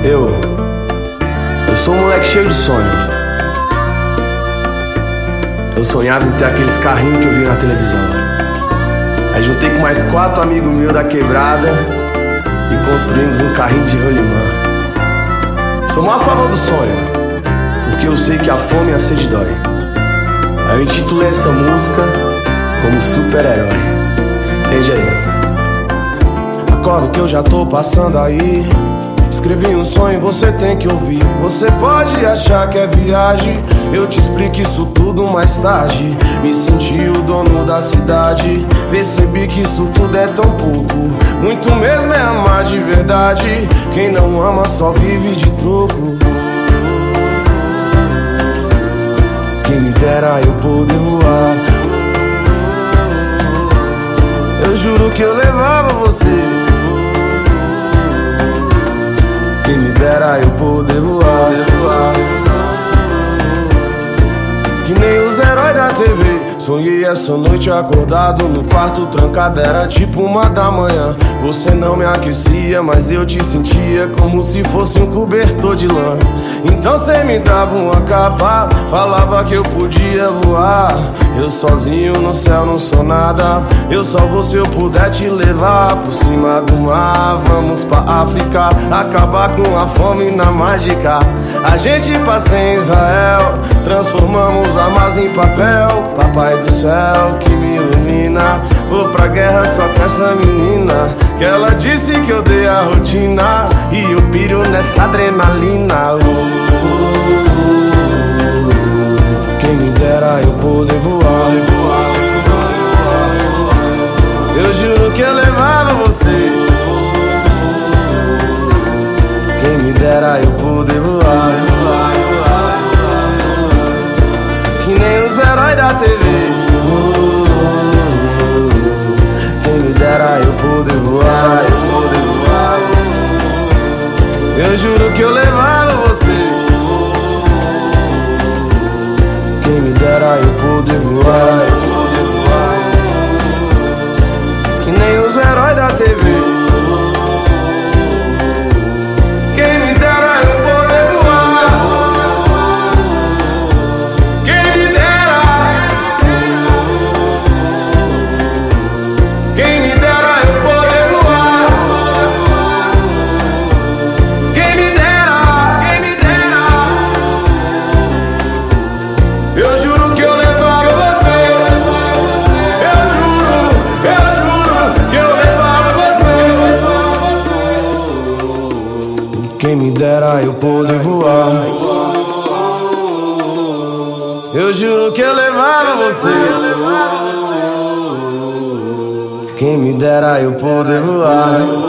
Eu sou um moleque cheio de sonho. Eu sonhava em ter aqueles carrinhos que eu vi na televisão. Aí juntei com mais 4 amigos meus da quebrada e construímos um carrinho de rolimã. Sou maior a favor do sonho, porque eu sei que a fome e a sede dói. Aí eu intitulei essa música como super-herói. Entende aí? Acordo que eu já tô passando aí. Escrevi um sonho, você tem que ouvir. Você pode achar que é viagem, eu te explico isso tudo mais tarde. Me senti o dono da cidade, percebi que isso tudo é tão pouco. Muito mesmo é amar de verdade. Quem não ama só vive de troco. Quem me dera eu poder voar. Eu juro que eu levava você. Quem me dera eu poder voar. Que nem os heróis da TV. Sonhei essa noite acordado no quarto trancado. Era tipo 1 da manhã. Você não me aquecia, mas eu te sentia como se fosse um cobertor de lã. Então cê me dava uma capa, falava que eu podia voar. Eu sozinho no céu não sou nada. Eu só vou se eu puder te levar por cima do mar. Vamos pra África, acabar com a fome na mágica. A gente passa em Israel, transformamos armas em papel. Papai do céu que me ilumina. Vou pra guerra só com essa menina, que ela disse que eu dei a rotina e eu piro nessa adrenalina. Quem me dera eu poder voar. Eu juro que eu levava você. Quem me dera eu poder voar. Que nem os heróis da TV. Quem me dera eu poder voar. Eu juro que eu levava você. Quem me dera eu poder voar. Que nem os heróis da TV. Quem me dera eu poder voar. Quem me dera. Quem me dera eu poder voar. Quem me dera. Quem me dera. Eu juro que eu levava você. Eu juro que eu levava você. Quem me dera eu poder voar. Eu juro que eu levava você. Quem me dera eu poder voar.